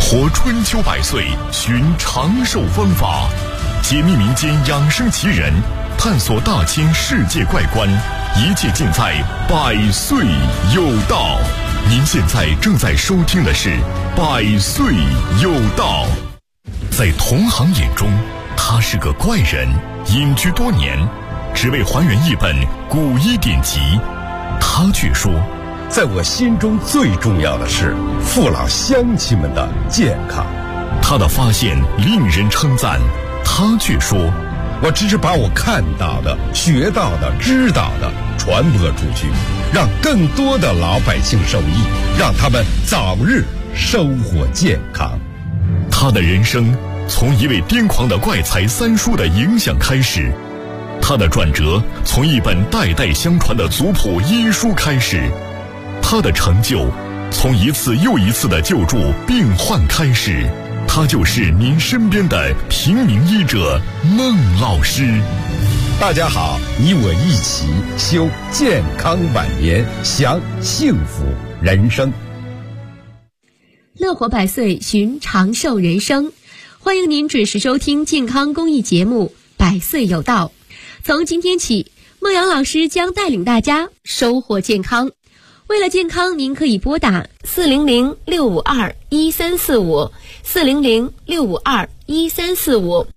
活春秋百岁，寻长寿方法，解密民间养生奇人，探索大千世界怪观，一切尽在百岁有道。您现在正在收听的是百岁有道。在同行眼中，他是个怪人，隐居多年，只为还原一本古医典籍。他却说， 在我心中最重要的是父老乡亲们的健康。 他的发现令人称赞，他却说， 我只是把我看到的、学到的、知道的传播出去，让更多的老百姓受益，让他们早日收获健康。 他的人生从一位癫狂的怪才三叔的影响开始，他的转折从一本代代相传的族谱医书开始，他的成就从一次又一次的救助病患开始。他就是您身边的平民医者孟老师。 大家好，你我一起修健康晚年，享幸福人生。 乐活百岁，寻长寿人生。欢迎您准时收听健康公益节目百岁有道。从今天起，孟阳老师将带领大家收获健康。为了健康，您可以拨打400-652-1345 400-652-1345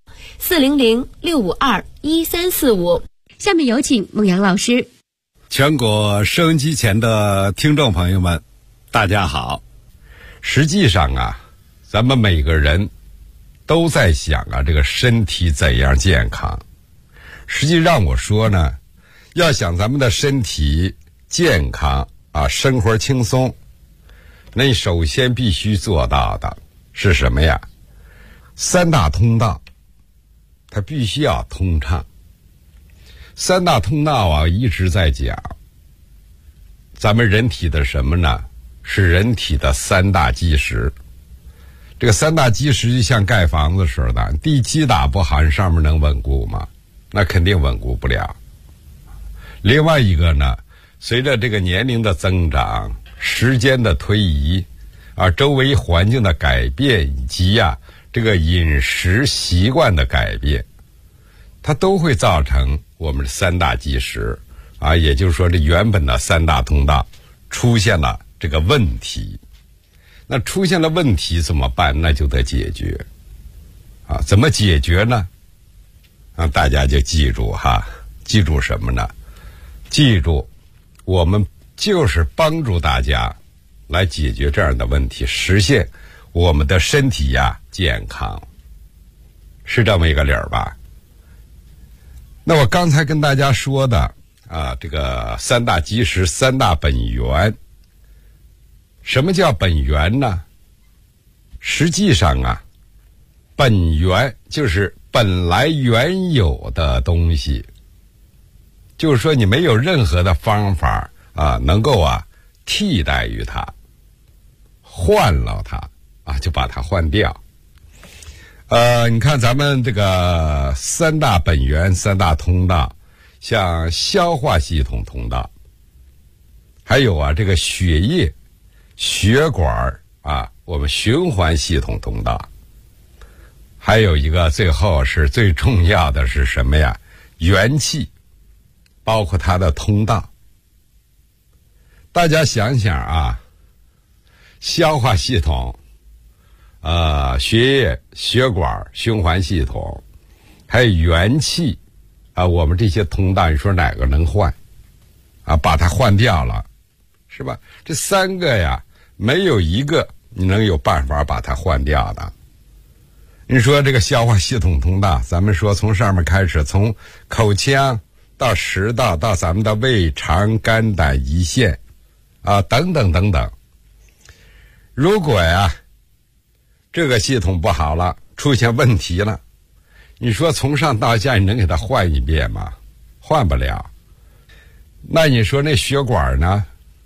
400-652-1345。下面有请孟阳老师。 全国收音机前的听众朋友们，大家好。实际上啊，咱们每个人都在想啊，这个身体怎样健康。实际让我说呢，要想咱们的身体健康啊，生活轻松，那你首先必须做到的是什么呀？三大通道，它必须要通畅。三大通道啊，一直在讲，咱们人体的什么呢？是人体的三大基石。这个三大基石就像盖房子似的，地基打不好，上面能稳固吗？那肯定稳固不了。另外一个呢，随着这个年龄的增长，时间的推移啊，周围环境的改变，以及这个饮食习惯的改变，它都会造成我们的三大基石啊，也就是说这原本的三大通道出现了这个问题。那出现了问题怎么办？那就得解决啊。怎么解决呢？啊，大家就记住记住什么呢？记住我们就是帮助大家来解决这样的问题，实现我们的身体健康，是这么一个理儿吧。那我刚才跟大家说的这个三大基石、三大本源，什么叫本源呢？实际上本源就是本来原有的东西，就是说你没有任何的方法能够替代于它，换了它就把它换掉。你看咱们这个三大本源、三大通道，像消化系统通道，还有这个血液、血管我们循环系统通道，还有一个最后是最重要的是什么呀？元气，包括它的通道。大家想想消化系统血液、血管、循环系统，还有元气我们这些通道，你说哪个能换把它换掉了，是吧？这三个没有一个你能有办法把它换掉的。你说这个消化系统通道，咱们说从上面开始，从口腔到食道，到咱们的胃肠肝胆胰腺等等等等。如果这个系统不好了，出现问题了，你说从上到下你能给它换一遍吗？换不了。那你说那血管呢？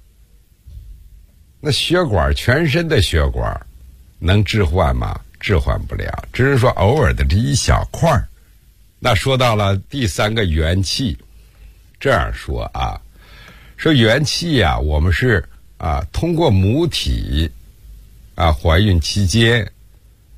那血管，全身的血管能置换吗？置换不了，只是说偶尔的这一小块。那说到了第三个元气，这样说说元气我们是通过母体怀孕期间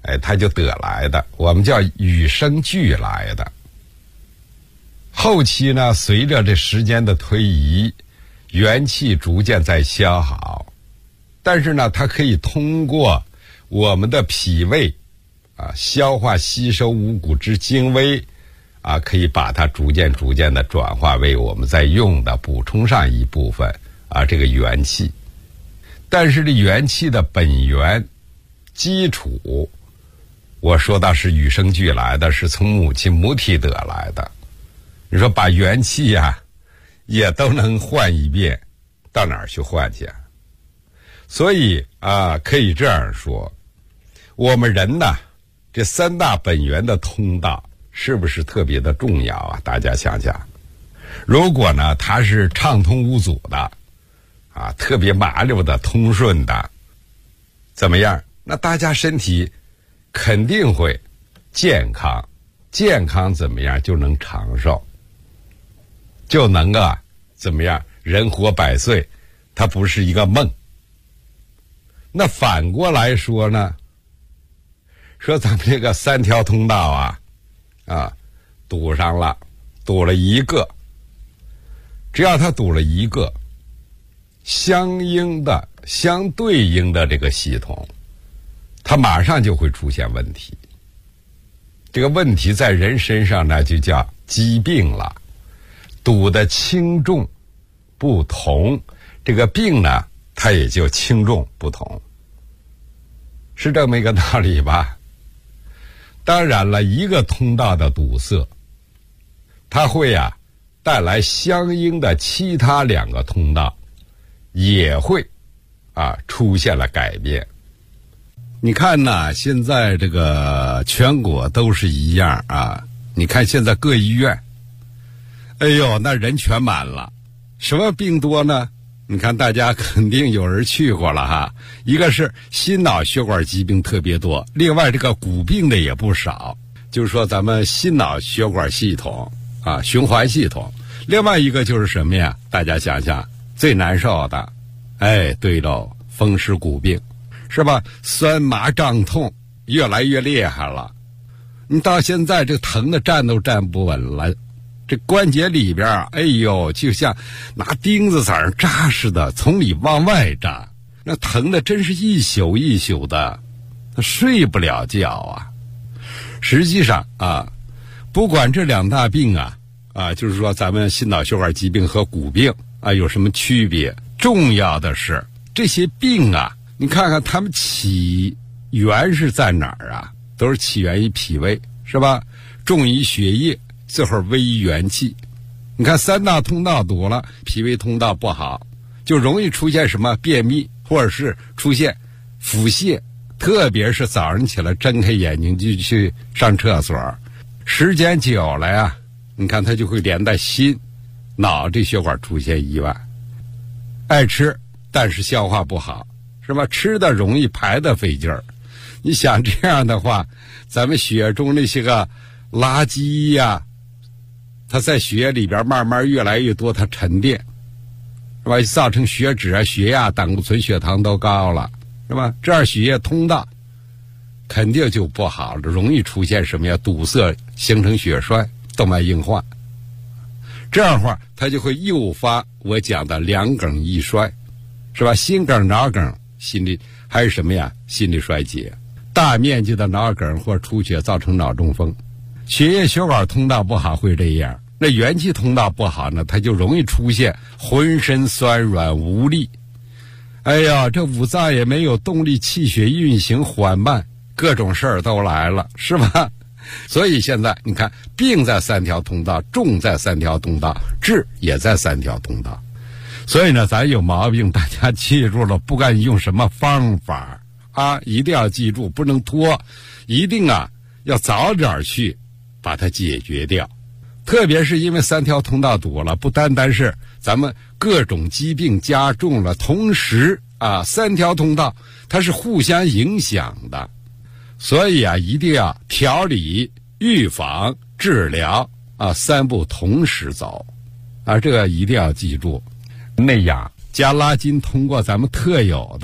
它就得来的，我们叫与生俱来的。后期呢，随着这时间的推移，元气逐渐在消耗，但是呢，它可以通过我们的脾胃消化吸收五谷之精微可以把它逐渐的转化为我们在用的，补充上一部分这个元气。但是这元气的本源基础，我说到是与生俱来的，是从母体得来的。你说把元气也都能换一遍，到哪儿去换去？所以可以这样说，我们人呢，这三大本源的通道是不是特别的重要啊？大家想想，如果呢它是畅通无阻的特别麻溜的、通顺的，怎么样？那大家身体肯定会健康，健康怎么样就能长寿，就能怎么样人活100岁，它不是一个梦。那反过来说呢，说咱们这个3条通道堵上了，堵了一个，只要它堵了一个，相对应的这个系统，它马上就会出现问题。这个问题在人身上呢，就叫疾病了。堵的轻重不同，这个病呢，它也就轻重不同，是这么一个道理吧？当然了，一个通道的堵塞，它会带来相应的其他2个通道也会出现了改变。你看呢，现在这个全国都是一样你看现在各医院，哎呦，那人全满了。什么病多呢？你看大家肯定有人去过了一个是心脑血管疾病特别多，另外这个骨病的也不少，就是说咱们心脑血管系统循环系统。另外一个就是什么呀？大家想想最难受的，对喽，风湿骨病是吧？酸麻胀痛越来越厉害了，你到现在这疼的站都站不稳了，这关节里边哎呦，就像拿钉子在那扎似的，从里往外扎，那疼的真是一宿一宿的，睡不了觉实际上不管这2大病就是说咱们心脑血管疾病和骨病有什么区别，重要的是这些病你看看它们起源是在哪儿都是起源于脾胃，是吧？重于血液，最后微于元气。你看3大通道堵了，脾胃通道不好，就容易出现什么便秘，或者是出现腹泻，特别是早上起来睁开眼睛就去上厕所，时间久了你看它就会连带心脑这血管出现意外。爱吃但是消化不好，是吧？吃的容易，排的费劲儿。你想这样的话，咱们血中那些个垃圾它在血液里边慢慢越来越多，它沉淀，是吧？造成血脂血压、胆固醇、血糖都高了，是吧？这样血液通道肯定就不好了，容易出现什么呀？堵塞，形成血栓、动脉硬化。这样的话，它就会诱发我讲的2梗一衰，是吧？心梗、脑梗，心理还是什么呀？心力衰竭，大面积的脑梗或出血造成脑中风。血液血管通道不好会这样，那元气通道不好呢，它就容易出现浑身酸软无力，哎呀，这五脏也没有动力，气血运行缓慢，各种事儿都来了，是吧？所以现在你看，病在3条通道，重在3条通道，治也在3条通道。所以呢，咱有毛病，大家记住了，不管用什么方法一定要记住，不能拖，一定要早点去把它解决掉。特别是因为3条通道堵了，不单单是咱们各种疾病加重了，同时3条通道它是互相影响的，所以一定要调理、预防、治疗3步同时走这个一定要记住。内养加拉筋通过咱们特有的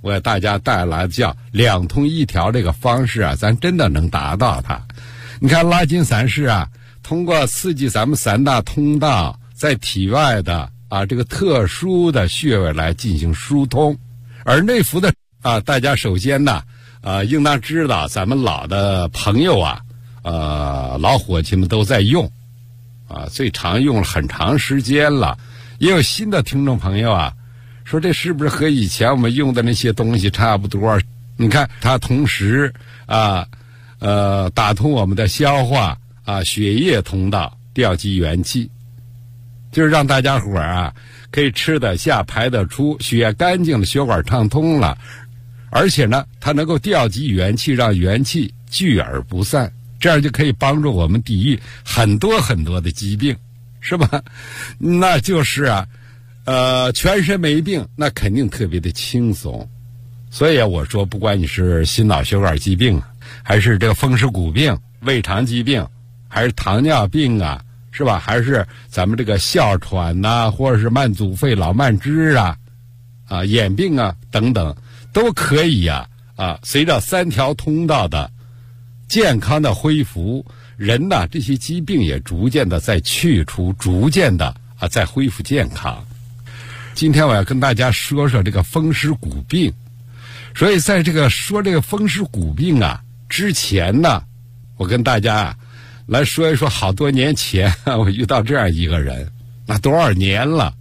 我给大家带来叫两通一条这个方式啊，咱真的能达到它。你看拉筋散式啊，通过刺激咱们三大通道在体外的这个特殊的穴位来进行疏通。而内服的大家首先呢应当知道咱们老的朋友老伙计们都在用最常用了很长时间了。也有新的听众朋友说这是不是和以前我们用的那些东西差不多？你看它同时打通我们的消化血液通道，调集元气，就是让大家伙可以吃得下排得出，血干净了，血管畅通了，而且呢它能够调集元气，让元气聚而不散，这样就可以帮助我们抵御很多很多的疾病，是吧？那就是全身没病，那肯定特别的轻松。所以我说，不管你是心脑血管疾病，还是这个风湿骨病、胃肠疾病，还是糖尿病是吧？还是咱们这个哮喘或者是慢阻肺、老慢支眼病等等，都可以随着三条通道的健康的恢复，人这些疾病也逐渐的在去除，逐渐的在恢复健康。今天我要跟大家说说这个风湿骨病。所以在这个说这个风湿骨病之前呢，我跟大家来说一说好多年前我遇到这样一个人，那多少年了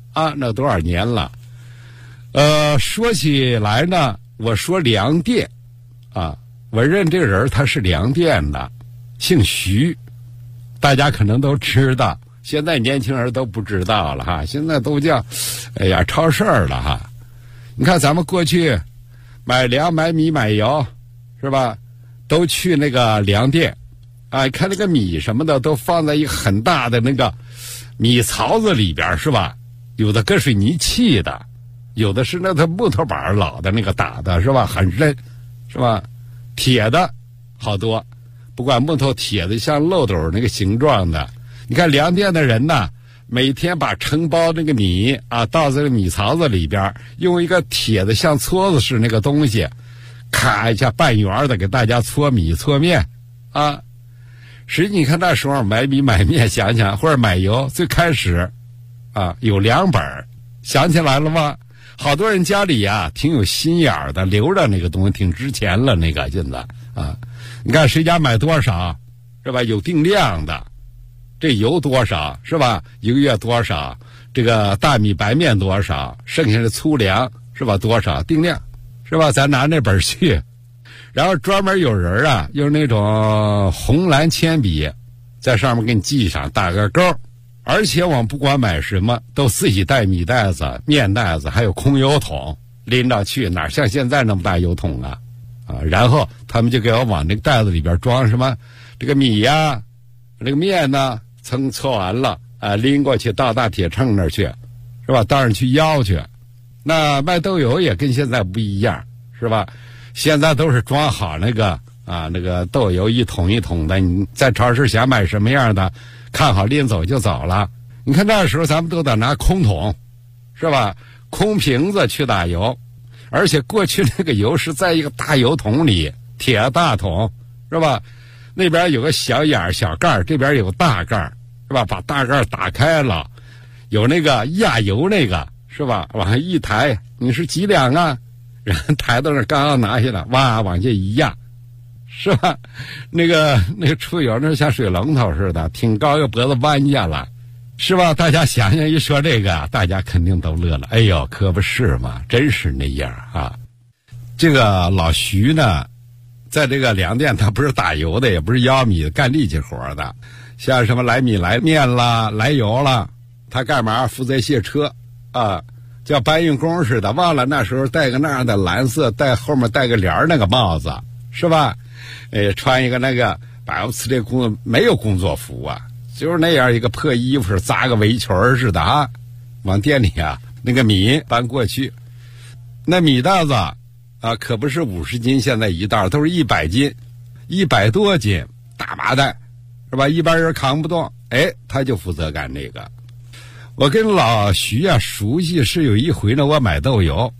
说起来呢，我说粮店我认这个人他是粮店的，姓徐，大家可能都知道，现在年轻人都不知道了现在都叫超市了你看咱们过去买粮、买米、买油，是吧？都去那个粮店看那个米什么的都放在一个很大的那个米槽子里边，是吧？有的搁水泥砌的，有的是那个木头板老的那个打的，是吧？很深，是吧？铁的好多，不管木头、铁的，像漏斗那个形状的。你看粮店的人每天把承包那个米倒在米槽子里边，用一个铁的像撮子似那个东西，咔一下半圆的给大家搓米搓面实际你看那时候买米买面，想想或者买油，最开始有两本，想起来了吗？好多人家里挺有心眼的，留着那个东西挺值钱了，那个现在你看谁家买多少，是吧？有定量的，这油多少，是吧？一个月多少，这个大米白面多少，剩下的粗粮，是吧？多少定量，是吧？咱拿那本去，然后专门有人用那种红蓝铅笔在上面给你记上，打个勾。而且我们不管买什么，都自己带米袋子、面袋子，还有空油桶拎着去，哪像现在那么大油桶然后他们就给我往那个袋子里边装什么这个米这个面蹭搓完了拎过去到大铁秤那儿去，是吧？到那儿去腰去。那卖豆油也跟现在不一样，是吧？现在都是装好那个那个豆油一桶一桶的，你在超市想买什么样的，看好拎走就走了。你看那时候咱们都得拿空桶，是吧？空瓶子去打油，而且过去那个油是在一个大油桶里，铁大桶，是吧？那边有个小眼儿小盖儿，这边有个大盖儿，是吧？把大盖儿打开了，有那个压油那个，是吧？往上一抬，你是几两人抬到那刚刚拿下来，哇，往下一压，是吧？那个出油那像水龙头似的，挺高，个脖子弯下来，是吧？大家想想一说这个，大家肯定都乐了。哎呦，可不是嘛，真是那样这个老徐呢，在这个粮店，他不是打油的，也不是舀米的，干力气活的，像什么来米来面啦、来油啦，他干嘛？负责卸车叫搬运工似的。忘了那时候戴个那样的蓝色，后面戴个帘儿那个帽子，是吧？穿一个那个百无此类没有工作服就是那样一个破衣服，扎个围裙似的往店里那个米搬过去。那米袋子可不是50斤，现在一袋都是100斤，100多斤大麻袋，是吧？一般人扛不动，他就负责干这个。我跟老徐熟悉是有一回呢，我买豆油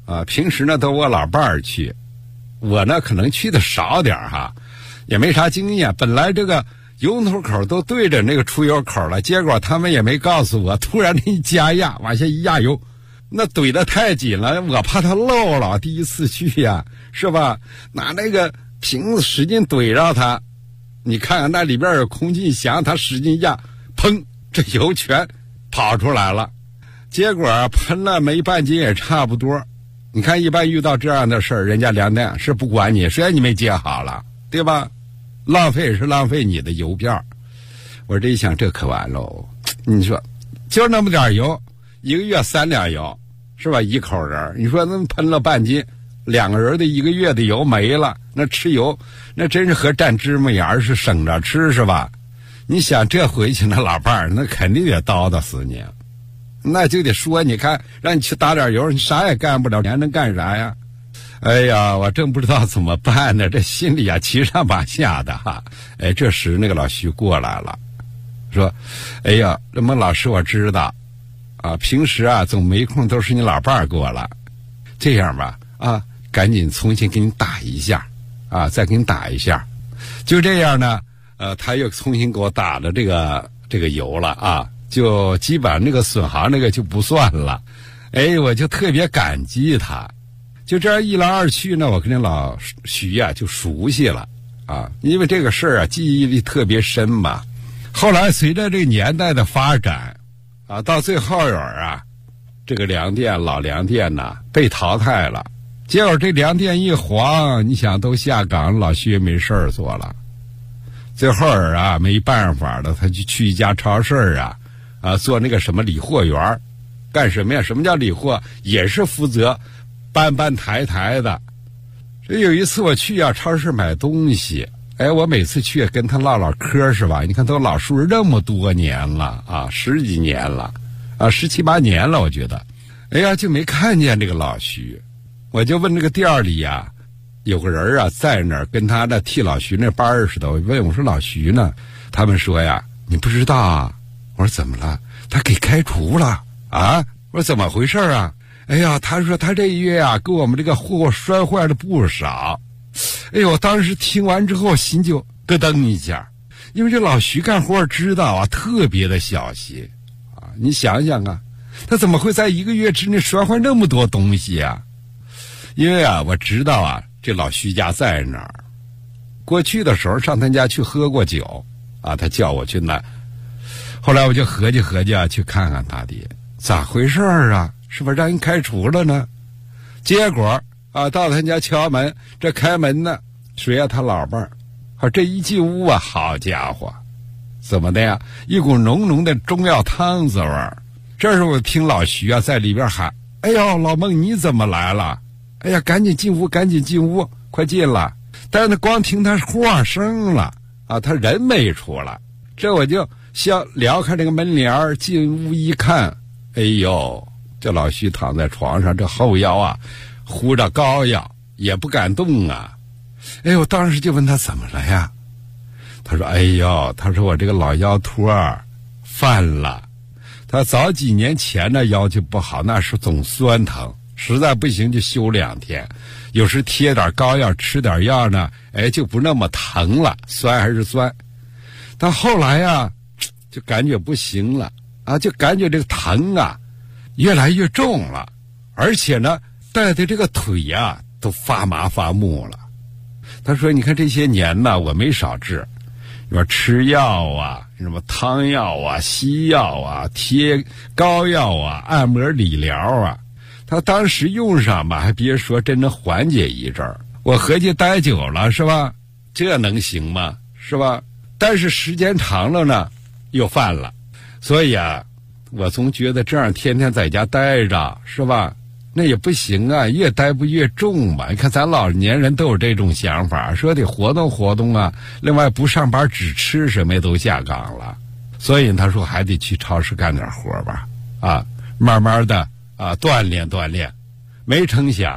平时呢都我老伴儿去，我呢可能去的少点哈，也没啥经验。本来这个油头口都对着那个出油口了，结果他们也没告诉我，突然一加压往下一压油，那怼得太紧了，我怕它漏了，第一次去呀，是吧？拿那个瓶子使劲怼着它，你看看那里边有空气响，它使劲压，砰，这油全跑出来了。结果喷了没半斤也差不多。你看一般遇到这样的事儿，人家粮店是不管你，虽然你没接好了，对吧？浪费也是浪费你的油票。我这一想，这可完喽。你说就那么点油，1个月3两油，是吧？一口人，你说那喷了半斤，2个人的1个月的油没了，那吃油那真是和蘸芝麻盐是省着吃，是吧？你想这回去那老伴儿那肯定得叨叨死你，那就得说，你看让你去打点油，你啥也干不了，你还能干啥呀？哎呀，我真不知道怎么办呢，这心里啊七上八下的哈。哎，这时那个老徐过来了，说：“哎呀，那么老师我知道，平时啊总没空，都是你老伴儿过来。这样吧，赶紧重新给你打一下，再给你打一下。就这样呢，他又重新给我打了这个油了啊。”就基本上那个损耗那个就不算了，哎，我就特别感激他。就这样一来二去呢，我跟那老徐啊就熟悉了因为这个事儿啊记忆力特别深嘛。后来随着这个年代的发展到最后这个老粮店呐被淘汰了，结果这粮店一黄，你想都下岗，老徐也没事儿做了。最后没办法了，他就去一家超市做那个什么理货员，干什么呀？什么叫理货？也是负责搬抬的。这有一次我去超市买东西，哎，我每次去也跟他唠唠嗑，是吧？你看都老叔这么多年了10几年了17、18年了，我觉得，哎呀，就没看见这个老徐。我就问这个店里有个人在那儿跟他替老徐那班似的。我问我说老徐呢？他们说你不知道啊。我说怎么了？他给开除了我说怎么回事哎呀，他说他这一月给我们这个货摔坏了不少。哎呦，我当时听完之后心就咯噔一下，因为这老徐干活知道特别的小心你想想他怎么会在1个月之内摔坏那么多东西因为我知道这老徐家在哪儿，过去的时候上他家去喝过酒他叫我去那。后来我就合计去看看他的咋回事是不是让人开除了呢？结果到他家敲门，这开门呢谁他老伴儿。这一进屋好家伙，怎么的呀？一股浓浓的中药汤子味儿。这时候我听老徐在里边喊：“哎呦，老孟你怎么来了？哎呀，赶紧进屋，快进了。”但是光听他话声了他人没出来。这我就先撩开这个门帘进屋一看，哎呦，这老徐躺在床上，这后腰糊着膏药，也不敢动哎呦，当时就问他怎么了呀？他说：“哎呦，他说我这个老腰托犯了。他早几年前呢腰就不好，那时总酸疼，实在不行就休2天，有时贴点膏药，吃点药呢，哎，就不那么疼了，酸还是酸。但后来就感觉不行了就感觉这个疼越来越重了，而且呢带的这个腿都发麻发木了。他说你看这些年呢我没少治，你说吃药什么汤药西药贴膏药按摩理疗他当时用上吧，还别说真的缓解一阵儿。我合计待久了是吧，这能行吗？是吧？但是时间长了呢又犯了。所以我总觉得这样天天在家待着是吧，那也不行越待不越重吧。你看咱老年人都有这种想法，说得活动活动另外不上班只吃什么都下岗了。所以他说还得去超市干点活吧慢慢的锻炼。没成想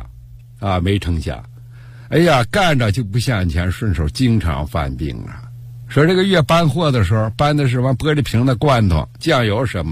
哎呀，干着就不像以前顺手，经常犯病说这个月搬货的时候搬的是玻璃瓶的罐头酱油什么的，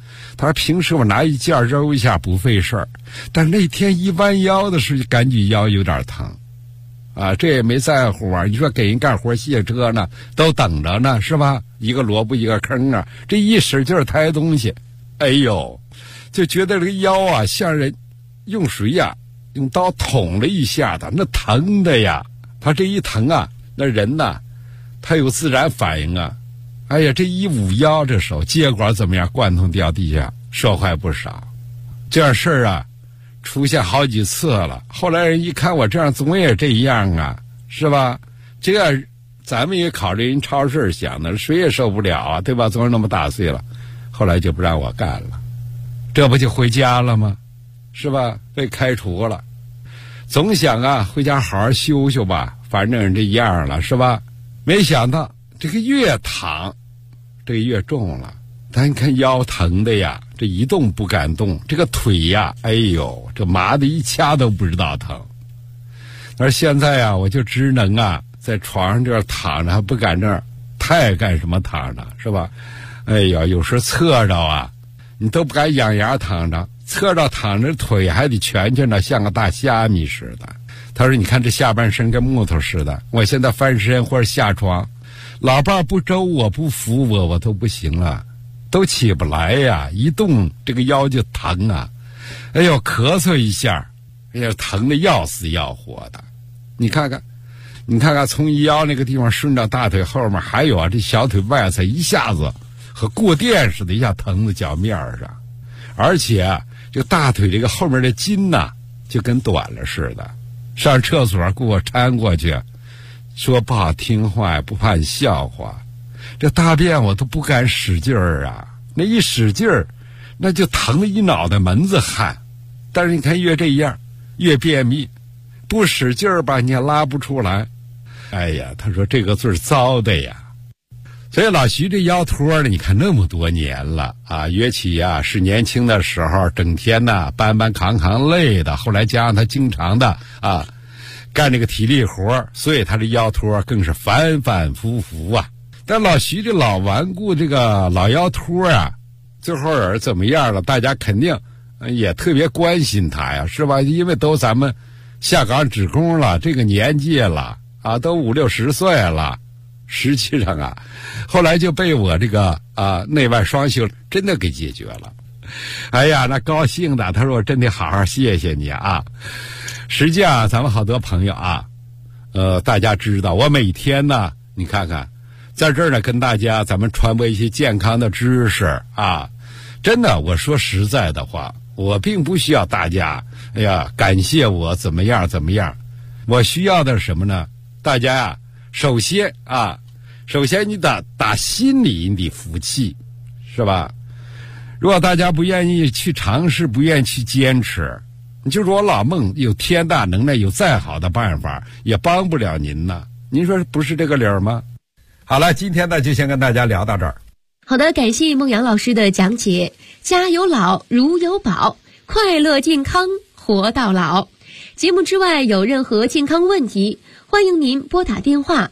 他说平时我拿一件揉一下不费事儿，但那天一弯腰的时候就感觉腰有点疼啊，这也没在乎啊。你说给人干活卸车呢，都等着呢，是吧？一个萝卜一个坑啊，这一使劲抬东西，哎呦，就觉得这个腰啊像人用水呀用刀捅了一下的，那疼的呀。他这一疼啊，那人呐他有自然反应啊。哎呀，这一捂腰，这手结果怎么样？贯通掉地下，受害不少。这样事儿啊，出现好几次了。后来人一看我这样，总也这样啊，是吧？这样咱们也考虑人超市想的，谁也受不了啊，对吧？总是那么大岁了，后来就不让我干了，这不就回家了吗？是吧？被开除了。总想啊，回家好好休休吧，反正这样了，是吧？没想到这个越躺，这个越重了。咱看腰疼的呀，这一动不敢动，这个腿呀，哎呦，这麻的一掐都不知道疼。而现在啊，我就只能啊，在床上这儿躺着，还不敢这儿太干什么躺着，是吧？哎呀，有时候侧着啊，你都不敢仰牙躺着，侧着躺着腿还得蜷蜷着，像个大虾米似的。他说：“你看这下半身跟木头似的，我现在翻身或者下床，老伴不周我不扶我都不行了，都起不来呀！一动这个腰就疼啊！哎呦，咳嗽一下，哎呀，疼的要死要活的。你看看，从腰那个地方顺到大腿后面，还有啊，这小腿外侧一下子和过电似的，一下疼在脚面上，而且啊，这个大腿这个后面的筋呐，就跟短了似的。上厕所给我搀过去，说不好听话，不怕你笑话，这大便我都不敢使劲儿啊，那一使劲儿，那就疼了一脑袋门子汗。但是你看越这样越便秘，不使劲儿吧你也拉不出来。哎呀，他说这个罪糟的呀。所以老徐这腰托呢，你看那么多年了啊，约起啊是年轻的时候整天呢搬搬扛扛累的，后来加上他经常的啊干这个体力活，所以他这腰托更是反反复复啊。但老徐这老顽固这个老腰托啊，最后儿怎么样了？大家肯定也特别关心他呀，是吧？因为都咱们下岗职工了，这个年纪了啊，都50、60岁了。实际上啊，后来就被我这个内外双修真的给解决了。哎呀，那高兴的，他说我真得好好谢谢你啊。实际上咱们好多朋友啊，大家知道我每天呢，你看看在这儿呢跟大家咱们传播一些健康的知识啊。真的，我说实在的话，我并不需要大家哎呀感谢我怎么样，我需要的是什么呢？大家呀，首先你打心里你得服气，是吧？如果大家不愿意去尝试，不愿意去坚持，你就说我老孟有天大能耐，有再好的办法也帮不了您呢。您说不是这个理儿吗？好了，今天呢就先跟大家聊到这儿。 好的，感谢孟阳老师的讲解。家有老如有宝，快乐健康活到老。节目之外有任何健康问题，欢迎您拨打电话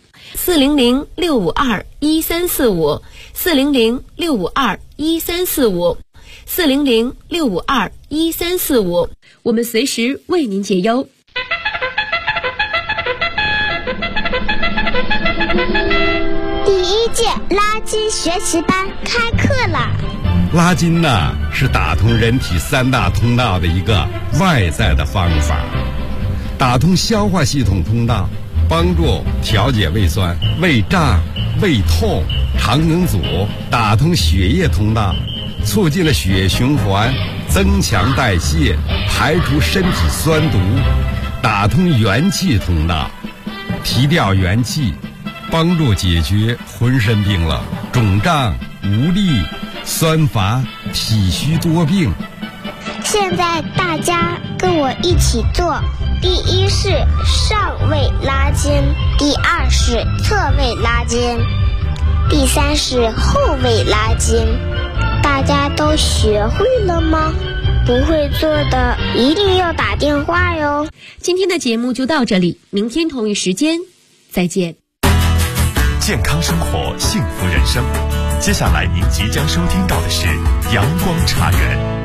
400-652-1345 400-652-1345 400-652-1345，我们随时为您解忧。 第1届拉筋学习班开课了。 拉筋呢是打通人体3大通道的一个外在的方法，打通消化系统通道，帮助调节胃酸、胃胀、胃痛、肠梗阻，打通血液通道，促进了血液循环，增强代谢，排除身体酸毒，打通元气通道，提调元气，帮助解决浑身病了、肿胀、无力、酸乏、体虚多病。 现在大家跟我一起做，第1是上位拉筋，第2是侧位拉筋，第3是后位拉筋。大家都学会了吗？不会做的一定要打电话哟。 今天的节目就到这里，明天同一时间再见。 健康生活，幸福人生。 接下来您即将收听到的是阳光茶园。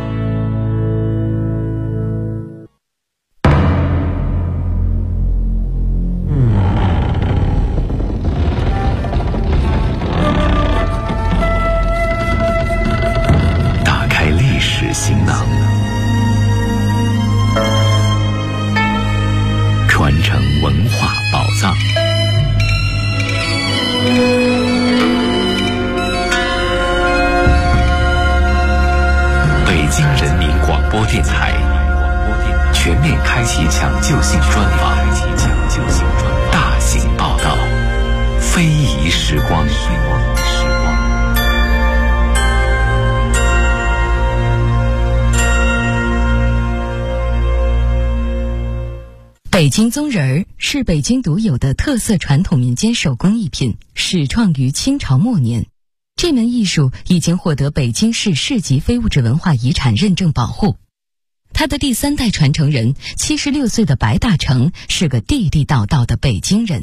打开历史行囊，传承文化宝藏。北京人民广播电台全面开启抢救性专访，大型报道，非遗时光。 北京宗人儿是北京独有的特色传统民间手工艺品，始创于清朝末年。这门艺术已经获得北京市市级非物质文化遗产认证保护。他的第3代传承人76岁的白大成是个地地道道的北京人。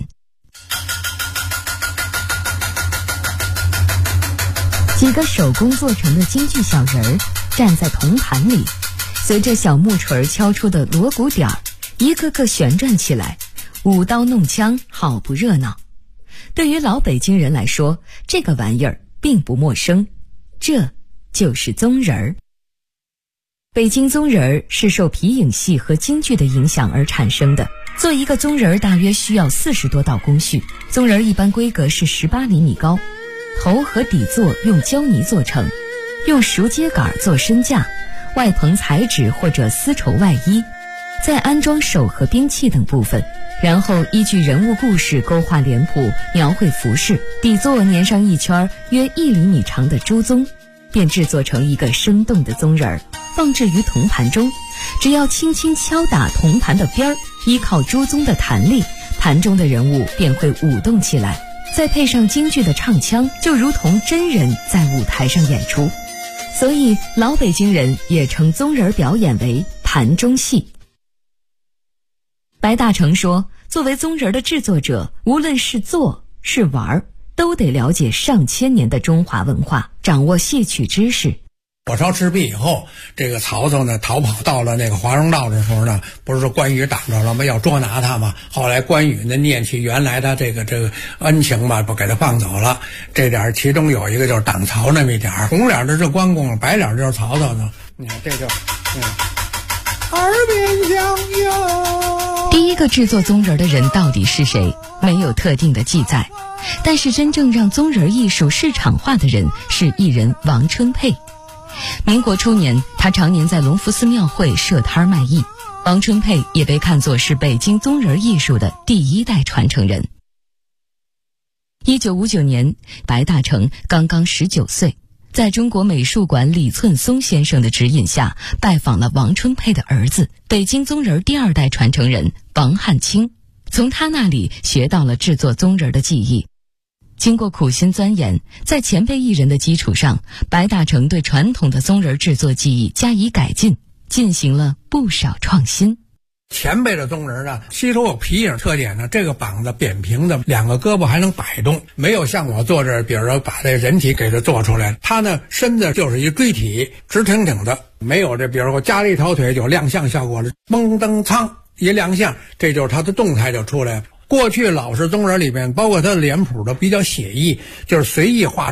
几个手工做成的京剧小人儿站在铜盘里，随着小木锤敲出的锣鼓点儿，一个个旋转起来，舞刀弄枪，好不热闹。对于老北京人来说，这个玩意儿并不陌生，这就是宗人儿。北京宗人儿是受皮影戏和京剧的影响而产生的。做一个宗人儿大约需要40多道工序，宗人儿一般规格是18厘米高，头和底座用胶泥做成，用熟秸秆做身架，外棚彩纸或者丝绸外衣，再安装手和兵器等部分，然后依据人物故事勾画脸谱，描绘服饰，底座粘上一圈约1厘米长的猪鬃，便制作成一个生动的宗人儿，放置于铜盘中。只要轻轻敲打铜盘的边儿，依靠猪鬃的弹力，盘中的人物便会舞动起来，再配上京剧的唱腔，就如同真人在舞台上演出。所以老北京人也称宗人表演为盘中戏。白大成说，作为宗人的制作者，无论是做是玩，都得了解上千年的中华文化，掌握戏曲知识。 火烧赤壁以后，这个曹操呢逃跑到了那个华容道的时候呢，不是说关羽挡着了吗？要捉拿他嘛。后来关羽呢念起原来他这个恩情嘛，不给他放走了。这点其中有一个就是挡曹那么一点，红脸的是关公，白脸就是曹操呢。你看这就耳边响哟。 第一个制作宗人的人到底是谁？没有特定的记载，但是真正让宗人艺术市场化的人是艺人王春佩。民国初年，他常年在隆福寺庙会设摊卖艺。王春佩也被看作是北京宗人艺术的第1代传承人。1959年，白大成刚刚19岁，在中国美术馆李寸松先生的指引下，拜访了王春佩的儿子，北京宗人第2代传承人王汉卿，从他那里学到了制作宗人的技艺。经过苦心钻研，在前辈艺人的基础上，白大成对传统的宗人制作技艺加以改进，进行了不少创新。 前辈的宗人呢，吸收有皮影特点呢，这个膀子扁平的，2个胳膊还能摆动，没有像我做这，比如说把这人体给它做出来，他呢身子就是一锥体，直挺挺的，没有这比如说加了一条腿有亮相效果了，嘣噔噌一亮相，这就是他的动态就出来了。过去老式宗人里边，包括他的脸谱都比较写意，就是随意画